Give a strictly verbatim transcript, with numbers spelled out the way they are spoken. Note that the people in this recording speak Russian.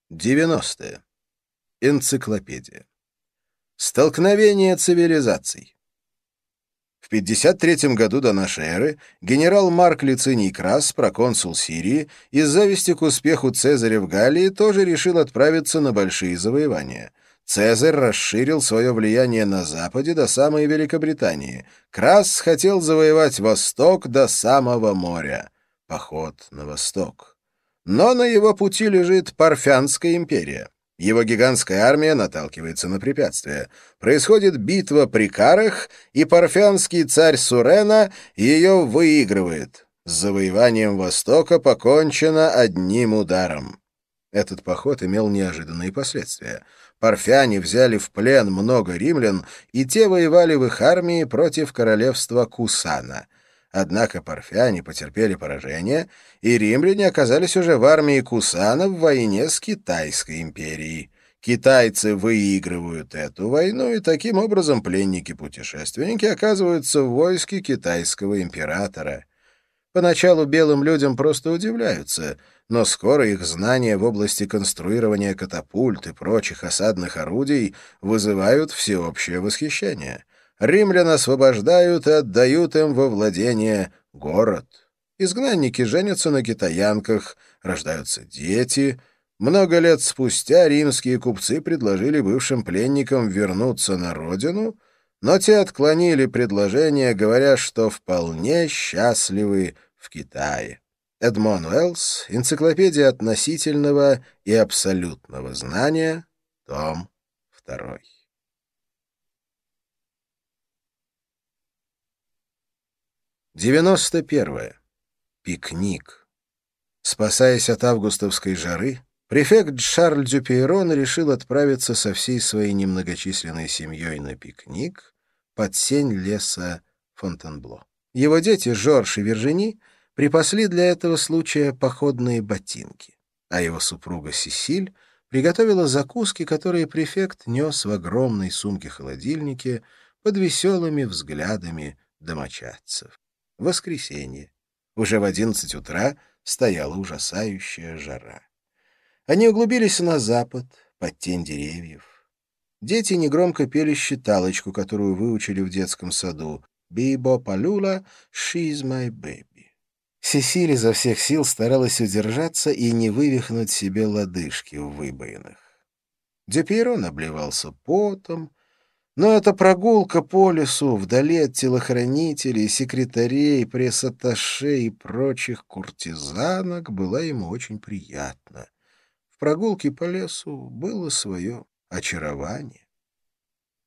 девяностые. Энциклопедия. Столкновение цивилизаций. В пятьдесят третьем году до нашей эры генерал Марк Лициний Крас, проконсул Сирии, из зависти к успеху Цезаря в Галлии тоже решил отправиться на большие завоевания. Цезарь расширил свое влияние на Западе до самой Великобритании. Крас хотел завоевать Восток до самого моря. Поход на восток. Но на его пути лежит Парфянская империя. Его гигантская армия наталкивается на препятствия. Происходит битва при Карах, и парфянский царь Сурена ее выигрывает. С завоеванием Востока покончено одним ударом. Этот поход имел неожиданные последствия. Парфяне взяли в плен много римлян, и те воевали в их армии против королевства Кусана. Однако парфяне потерпели поражение, и римляне оказались уже в армии Кусана в войне с Китайской империей. Китайцы выигрывают эту войну, и таким образом пленники-путешественники оказываются в войске китайского императора. Поначалу белым людям просто удивляются, но скоро их знания в области конструирования катапульт и прочих осадных орудий вызывают всеобщее восхищение. Римлян освобождают и отдают им во владение город. Изгнанники женятся на китаянках, рождаются дети. Много лет спустя римские купцы предложили бывшим пленникам вернуться на родину, но те отклонили предложение, говоря, что вполне счастливы в Китае. Эдмон Уэллс, «Энциклопедия относительного и абсолютного знания», том второй. девяносто первое. Пикник. Спасаясь от августовской жары, префект Шарль Дюпейрон решил отправиться со всей своей немногочисленной семьей на пикник под сень леса Фонтенбло. Его дети Жорж и Виржини припасли для этого случая походные ботинки, а его супруга Сесиль приготовила закуски, которые префект нес в огромной сумке-холодильнике под веселыми взглядами домочадцев. Воскресенье. Уже в одиннадцать утра стояла ужасающая жара. Они углубились на запад, под тень деревьев. Дети негромко пели считалочку, которую выучили в детском саду. «Бибо палюла, she's my baby». Сесиль изо всех сил старалась удержаться и не вывихнуть себе лодыжки в выбоинах. Дюпейрон обливался потом, но эта прогулка по лесу, вдали от телохранителей, секретарей, пресс-атташе и прочих куртизанок, была ему очень приятна. В прогулке по лесу было свое очарование.